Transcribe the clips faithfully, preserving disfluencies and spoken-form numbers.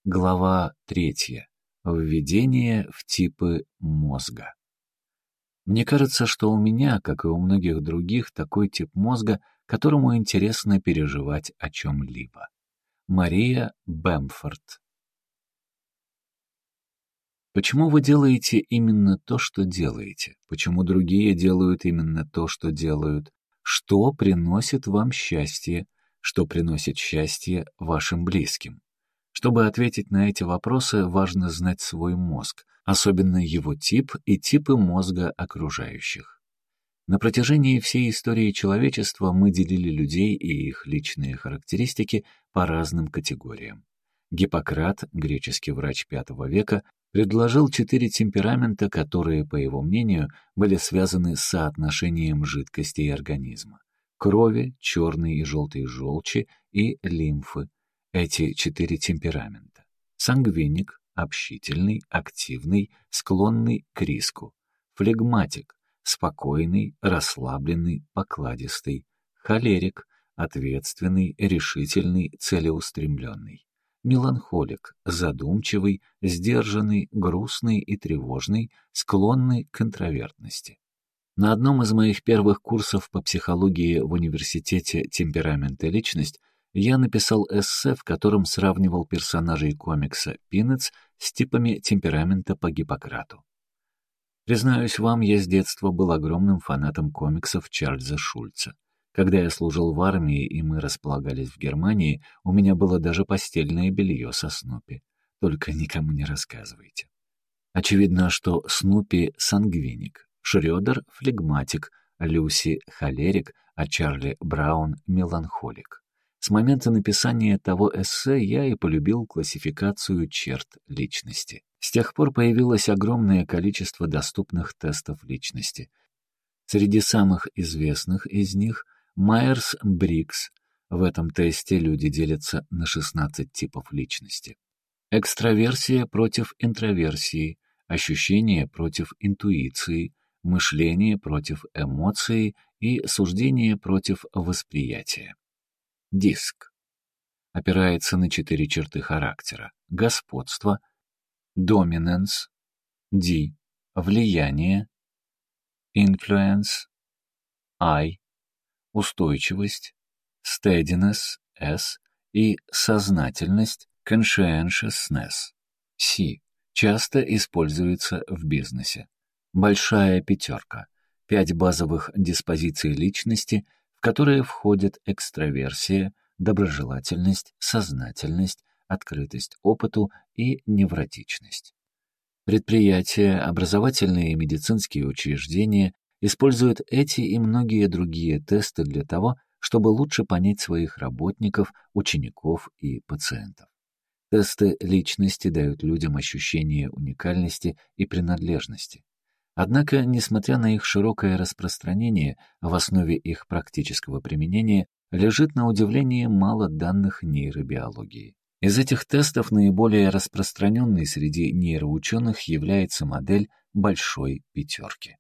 Глава третья. Введение в типы мозга. Мне кажется, что у меня, как и у многих других, такой тип мозга, которому интересно переживать о чем-либо. Мария Бэмфорд. Почему вы делаете именно то, что делаете? Почему другие делают именно то, что делают? Что приносит вам счастье? Что приносит счастье вашим близким? Чтобы ответить на эти вопросы, важно знать свой мозг, особенно его тип и типы мозга окружающих. На протяжении всей истории человечества мы делили людей и их личные характеристики по разным категориям. Гиппократ, греческий врач пятого века, предложил четыре темперамента, которые, по его мнению, были связаны с соотношением жидкостей организма: крови, черной и желтой желчи и лимфы. Эти четыре темперамента. Сангвиник — общительный, активный, склонный к риску. Флегматик — спокойный, расслабленный, покладистый. Холерик — ответственный, решительный, целеустремленный. Меланхолик — задумчивый, сдержанный, грустный и тревожный, склонный к интровертности. На одном из моих первых курсов по психологии в университете «Темперамент и личность» я написал эссе, в котором сравнивал персонажей комикса «Пинетс» с типами темперамента по Гиппократу. Признаюсь вам, я с детства был огромным фанатом комиксов Чарльза Шульца. Когда я служил в армии и мы располагались в Германии, у меня было даже постельное белье со Снупи. Только никому не рассказывайте. Очевидно, что Снупи — сангвиник, Шрёдер — флегматик, Люси — холерик, а Чарли Браун — меланхолик. С момента написания того эссе я и полюбил классификацию черт личности. С тех пор появилось огромное количество доступных тестов личности. Среди самых известных из них — Майерс-Бриггс. В этом тесте люди делятся на шестнадцать типов личности. Экстраверсия против интроверсии, ощущение против интуиции, мышление против эмоции и суждение против восприятия. Диск. Опирается на четыре черты характера: господство, dominance, D, влияние, influence, I, устойчивость, steadiness, S, и сознательность, conscientiousness, C, часто используется в бизнесе. Большая пятерка. Пять базовых диспозиций личности, в которые входят экстраверсия, доброжелательность, сознательность, открытость опыту и невротичность. Предприятия, образовательные и медицинские учреждения используют эти и многие другие тесты для того, чтобы лучше понять своих работников, учеников и пациентов. Тесты личности дают людям ощущение уникальности и принадлежности. Однако, несмотря на их широкое распространение, в основе их практического применения лежит, на удивление, мало данных нейробиологии. Из этих тестов наиболее распространенной среди нейроученых является модель большой пятерки.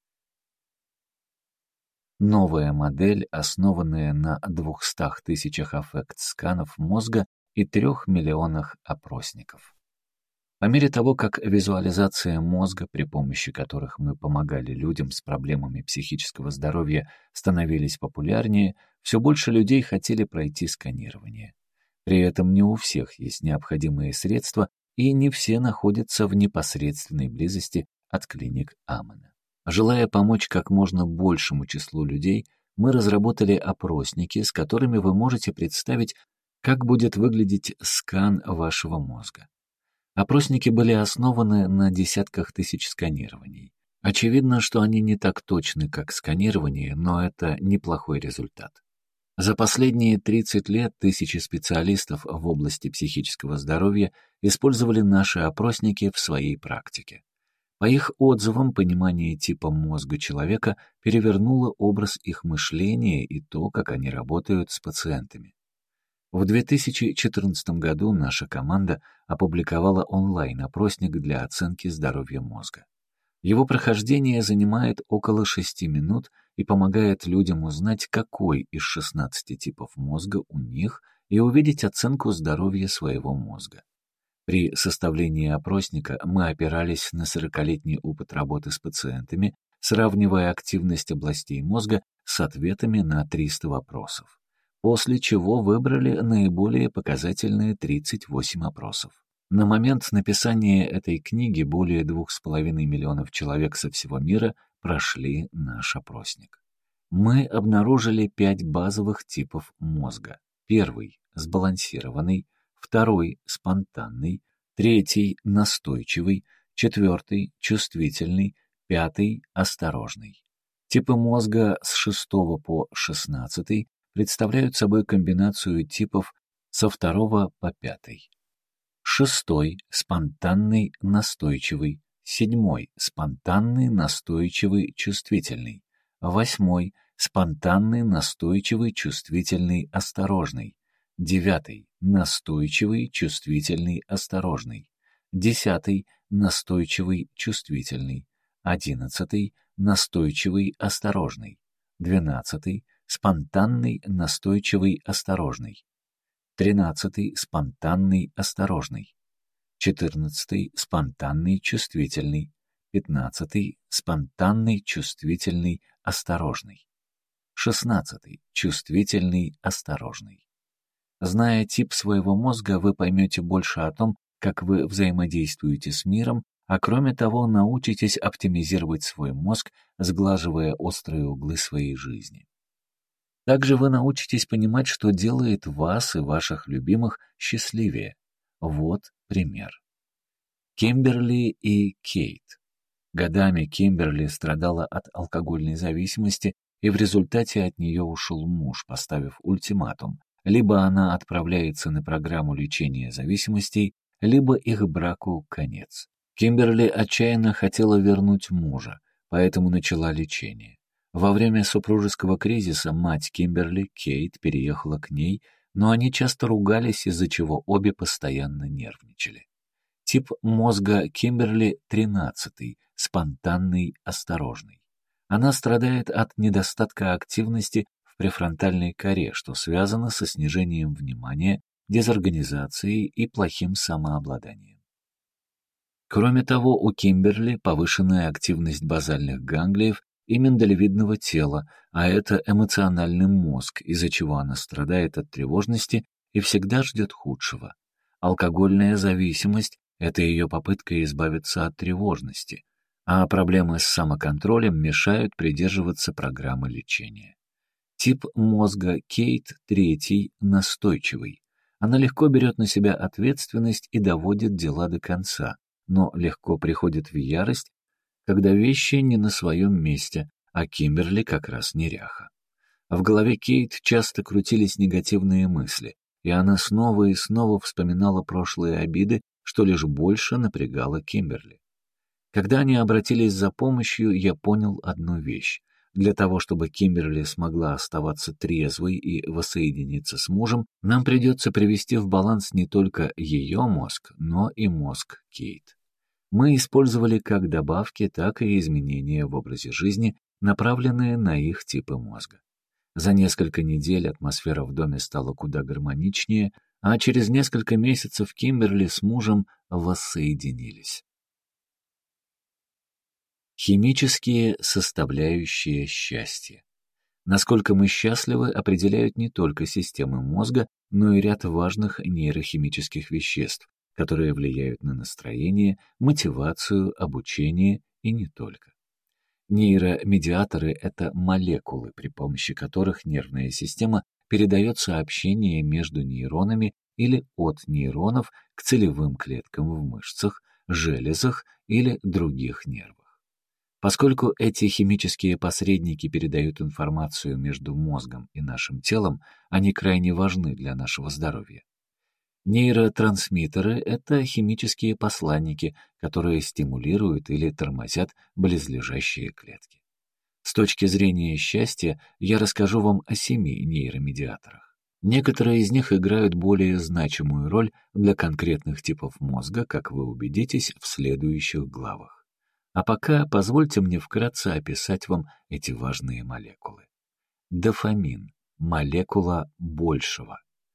Новая модель, основанная на двухстах тысячах аффект-сканов мозга и трех миллионах опросников. По мере того, как визуализация мозга, при помощи которых мы помогали людям с проблемами психического здоровья, становились популярнее, все больше людей хотели пройти сканирование. При этом не у всех есть необходимые средства, и не все находятся в непосредственной близости от клиник Амона. Желая помочь как можно большему числу людей, мы разработали опросники, с которыми вы можете представить, как будет выглядеть скан вашего мозга. Опросники были основаны на десятках тысяч сканирований. Очевидно, что они не так точны, как сканирование, но это неплохой результат. За последние тридцать лет тысячи специалистов в области психического здоровья использовали наши опросники в своей практике. По их отзывам, понимание типа мозга человека перевернуло образ их мышления и то, как они работают с пациентами. В две тысячи четырнадцатом году наша команда опубликовала онлайн-опросник для оценки здоровья мозга. Его прохождение занимает около шести минут и помогает людям узнать, какой из шестнадцати типов мозга у них, и увидеть оценку здоровья своего мозга. При составлении опросника мы опирались на сорокалетний опыт работы с пациентами, сравнивая активность областей мозга с ответами на триста вопросов, после чего выбрали наиболее показательные тридцать восемь опросов. На момент написания этой книги более двух с половиной миллионов человек со всего мира прошли наш опросник. Мы обнаружили пять базовых типов мозга. Первый – сбалансированный, второй – спонтанный, третий – настойчивый, четвертый – чувствительный, пятый – осторожный. Типы мозга с шестого по шестнадцатый представляют собой комбинацию типов со второго по пятый. Шестой – спонтанный, настойчивый, седьмой – спонтанный, настойчивый, чувствительный, восьмой – спонтанный, настойчивый, чувствительный, осторожный, девятый – настойчивый, чувствительный, осторожный, десятый – настойчивый, чувствительный, одиннадцатый – настойчивый, осторожный, двенадцатый – спонтанный, настойчивый, осторожный, тринадцатый – спонтанный, осторожный, четырнадцатый – спонтанный, чувствительный, пятнадцатый – спонтанный, чувствительный, осторожный, шестнадцатый – чувствительный, осторожный. Зная тип своего мозга, вы поймете больше о том, как вы взаимодействуете с миром, а кроме того, научитесь оптимизировать свой мозг, сглаживая острые углы своей жизни. Также вы научитесь понимать, что делает вас и ваших любимых счастливее. Вот пример. Кимберли и Кейт. Годами Кимберли страдала от алкогольной зависимости, и в результате от нее ушел муж, поставив ультиматум. Либо она отправляется на программу лечения зависимостей, либо их браку конец. Кимберли отчаянно хотела вернуть мужа, поэтому начала лечение. Во время супружеского кризиса мать Кимберли, Кейт, переехала к ней, но они часто ругались, из-за чего обе постоянно нервничали. Тип мозга Кимберли тринадцатый, спонтанный, осторожный. Она страдает от недостатка активности в префронтальной коре, что связано со снижением внимания, дезорганизацией и плохим самообладанием. Кроме того, у Кимберли повышенная активность базальных ганглиев и миндалевидного тела, а это эмоциональный мозг, из-за чего она страдает от тревожности и всегда ждет худшего. Алкогольная зависимость — это ее попытка избавиться от тревожности, а проблемы с самоконтролем мешают придерживаться программы лечения. Тип мозга Кейт третий, настойчивый. Она легко берет на себя ответственность и доводит дела до конца, но легко приходит в ярость, когда вещи не на своем месте, а Кимберли как раз неряха. В голове Кейт часто крутились негативные мысли, и она снова и снова вспоминала прошлые обиды, что лишь больше напрягало Кимберли. Когда они обратились за помощью, я понял одну вещь. Для того, чтобы Кимберли смогла оставаться трезвой и воссоединиться с мужем, нам придется привести в баланс не только ее мозг, но и мозг Кейт. Мы использовали как добавки, так и изменения в образе жизни, направленные на их типы мозга. За несколько недель атмосфера в доме стала куда гармоничнее, а через несколько месяцев Кимберли с мужем воссоединились. Химические составляющие счастья. Насколько мы счастливы, определяют не только системы мозга, но и ряд важных нейрохимических веществ, которые влияют на настроение, мотивацию, обучение и не только. Нейромедиаторы — это молекулы, при помощи которых нервная система передает сообщения между нейронами или от нейронов к целевым клеткам в мышцах, железах или других нервах. Поскольку эти химические посредники передают информацию между мозгом и нашим телом, они крайне важны для нашего здоровья. Нейротрансмиттеры — это химические посланники, которые стимулируют или тормозят близлежащие клетки. С точки зрения счастья я расскажу вам о семи нейромедиаторах. Некоторые из них играют более значимую роль для конкретных типов мозга, как вы убедитесь в следующих главах. А пока позвольте мне вкратце описать вам эти важные молекулы. Дофамин — молекула большего.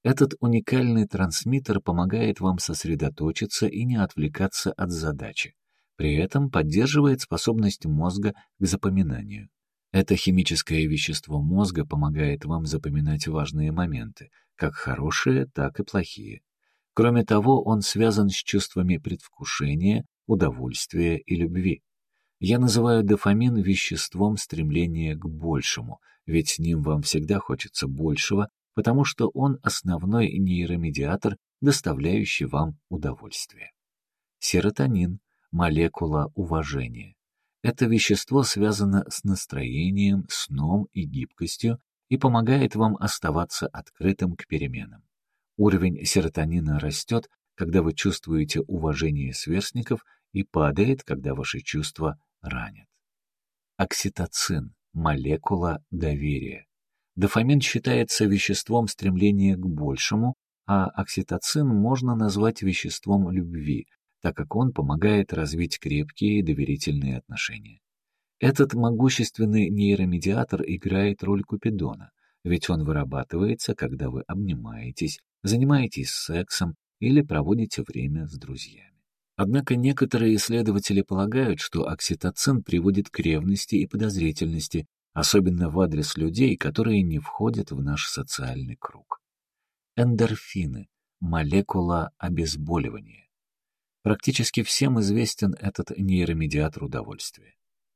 Этот уникальный трансмиттер помогает вам сосредоточиться и не отвлекаться от задачи. При этом поддерживает способность мозга к запоминанию. Это химическое вещество мозга помогает вам запоминать важные моменты, как хорошие, так и плохие. Кроме того, он связан с чувствами предвкушения, удовольствия и любви. Я называю дофамин веществом стремления к большему, ведь с ним вам всегда хочется большего, потому что он основной нейромедиатор, доставляющий вам удовольствие. Серотонин – молекула уважения. Это вещество связано с настроением, сном и гибкостью и помогает вам оставаться открытым к переменам. Уровень серотонина растет, когда вы чувствуете уважение сверстников, и падает, когда ваши чувства ранят. Окситоцин – молекула доверия. Дофамин считается веществом стремления к большему, а окситоцин можно назвать веществом любви, так как он помогает развить крепкие доверительные отношения. Этот могущественный нейромедиатор играет роль Купидона, ведь он вырабатывается, когда вы обнимаетесь, занимаетесь сексом или проводите время с друзьями. Однако некоторые исследователи полагают, что окситоцин приводит к ревности и подозрительности, особенно в адрес людей, которые не входят в наш социальный круг. Эндорфины – молекула обезболивания. Практически всем известен этот нейромедиатор удовольствия.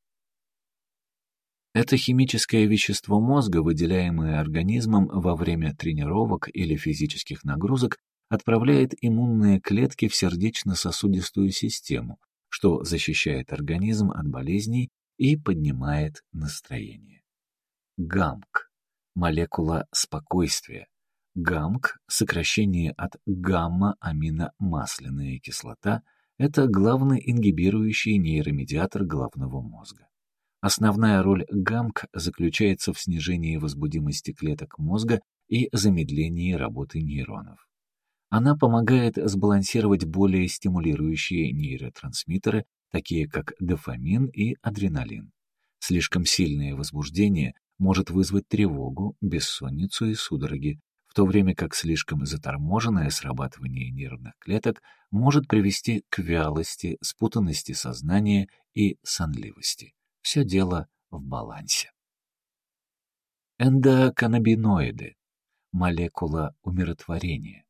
Это химическое вещество мозга, выделяемое организмом во время тренировок или физических нагрузок, отправляет иммунные клетки в сердечно-сосудистую систему, что защищает организм от болезней и поднимает настроение. ГАМК – молекула спокойствия. ГАМК, сокращение от гамма-аминомасляная кислота, это главный ингибирующий нейромедиатор головного мозга. Основная роль ГАМК заключается в снижении возбудимости клеток мозга и замедлении работы нейронов. Она помогает сбалансировать более стимулирующие нейротрансмиттеры, такие как дофамин и адреналин. Слишком сильное возбуждение может вызвать тревогу, бессонницу и судороги, в то время как слишком заторможенное срабатывание нервных клеток может привести к вялости, спутанности сознания и сонливости. Все дело в балансе. Эндоканнабиноиды – молекула умиротворения.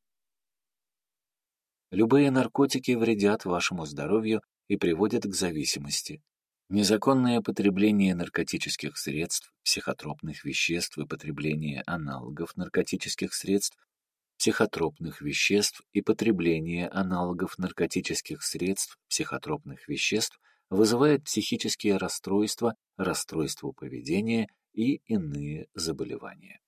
Любые наркотики вредят вашему здоровью и приводят к зависимости. Незаконное потребление наркотических средств, психотропных веществ и потребление аналогов наркотических средств, психотропных веществ и потребление аналогов наркотических средств, психотропных веществ вызывает психические расстройства, расстройства поведения и иные заболевания.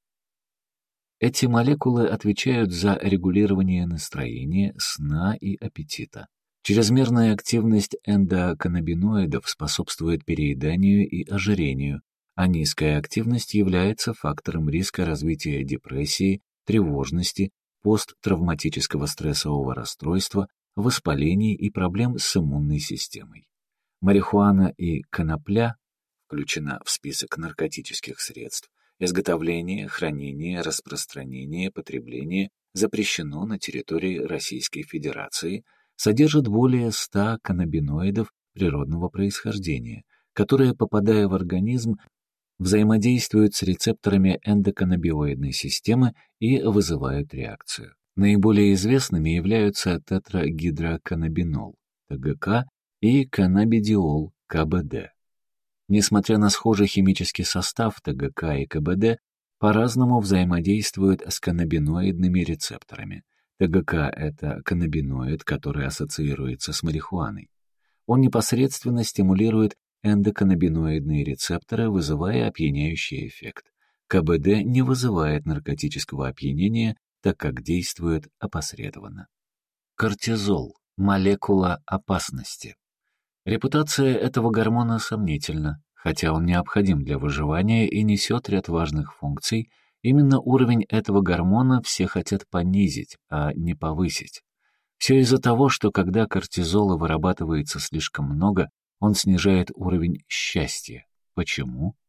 Эти молекулы отвечают за регулирование настроения, сна и аппетита. Чрезмерная активность эндоканнабиноидов способствует перееданию и ожирению, а низкая активность является фактором риска развития депрессии, тревожности, посттравматического стрессового расстройства, воспалений и проблем с иммунной системой. Марихуана и конопля включена в список наркотических средств. Изготовление, хранение, распространение, потребление запрещено на территории Российской Федерации, содержит более ста каннабиноидов природного происхождения, которые, попадая в организм, взаимодействуют с рецепторами эндоканнабиоидной системы и вызывают реакцию. Наиболее известными являются тетрагидроканнабинол, ТГК, и каннабидиол, КБД. Несмотря на схожий химический состав, ТГК и КБД по-разному взаимодействуют с каннабиноидными рецепторами. ТГК – это каннабиноид, который ассоциируется с марихуаной. Он непосредственно стимулирует эндоканнабиноидные рецепторы, вызывая опьяняющий эффект. КБД не вызывает наркотического опьянения, так как действует опосредованно. Кортизол – молекула опасности. Репутация этого гормона сомнительна, хотя он необходим для выживания и несет ряд важных функций. Именно уровень этого гормона все хотят понизить, а не повысить. Все из-за того, что когда кортизола вырабатывается слишком много, он снижает уровень счастья. Почему?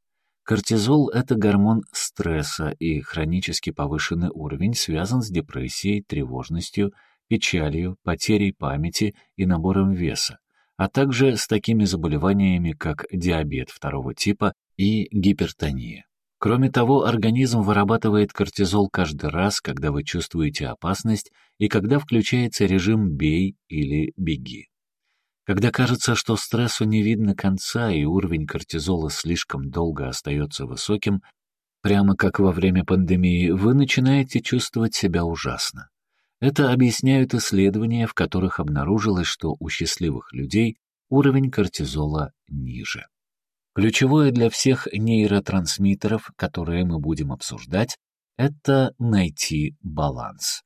Кортизол — это гормон стресса, и хронически повышенный уровень связан с депрессией, тревожностью, печалью, потерей памяти и набором веса, а также с такими заболеваниями, как диабет второго типа и гипертония. Кроме того, организм вырабатывает кортизол каждый раз, когда вы чувствуете опасность и когда включается режим «бей» или «беги». Когда кажется, что стрессу не видно конца и уровень кортизола слишком долго остается высоким, прямо как во время пандемии, вы начинаете чувствовать себя ужасно. Это объясняют исследования, в которых обнаружилось, что у счастливых людей уровень кортизола ниже. Ключевое для всех нейротрансмиттеров, которые мы будем обсуждать, это найти баланс.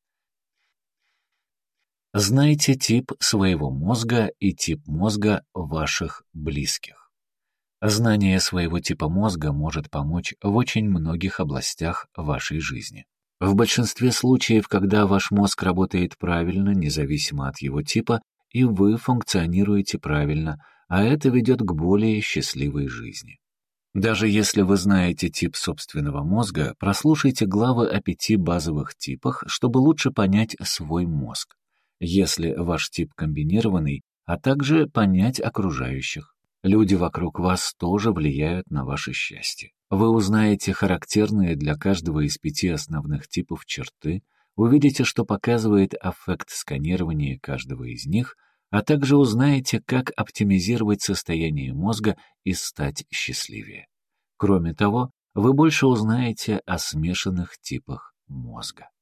Знайте тип своего мозга и тип мозга ваших близких. Знание своего типа мозга может помочь в очень многих областях вашей жизни. В большинстве случаев, когда ваш мозг работает правильно, независимо от его типа, и вы функционируете правильно, а это ведет к более счастливой жизни. Даже если вы знаете тип собственного мозга, прослушайте главы о пяти базовых типах, чтобы лучше понять свой мозг. Если ваш тип комбинированный, а также понять окружающих. Люди вокруг вас тоже влияют на ваше счастье. Вы узнаете характерные для каждого из пяти основных типов черты, увидите, что показывает эффект сканирования каждого из них, а также узнаете, как оптимизировать состояние мозга и стать счастливее. Кроме того, вы больше узнаете о смешанных типах мозга.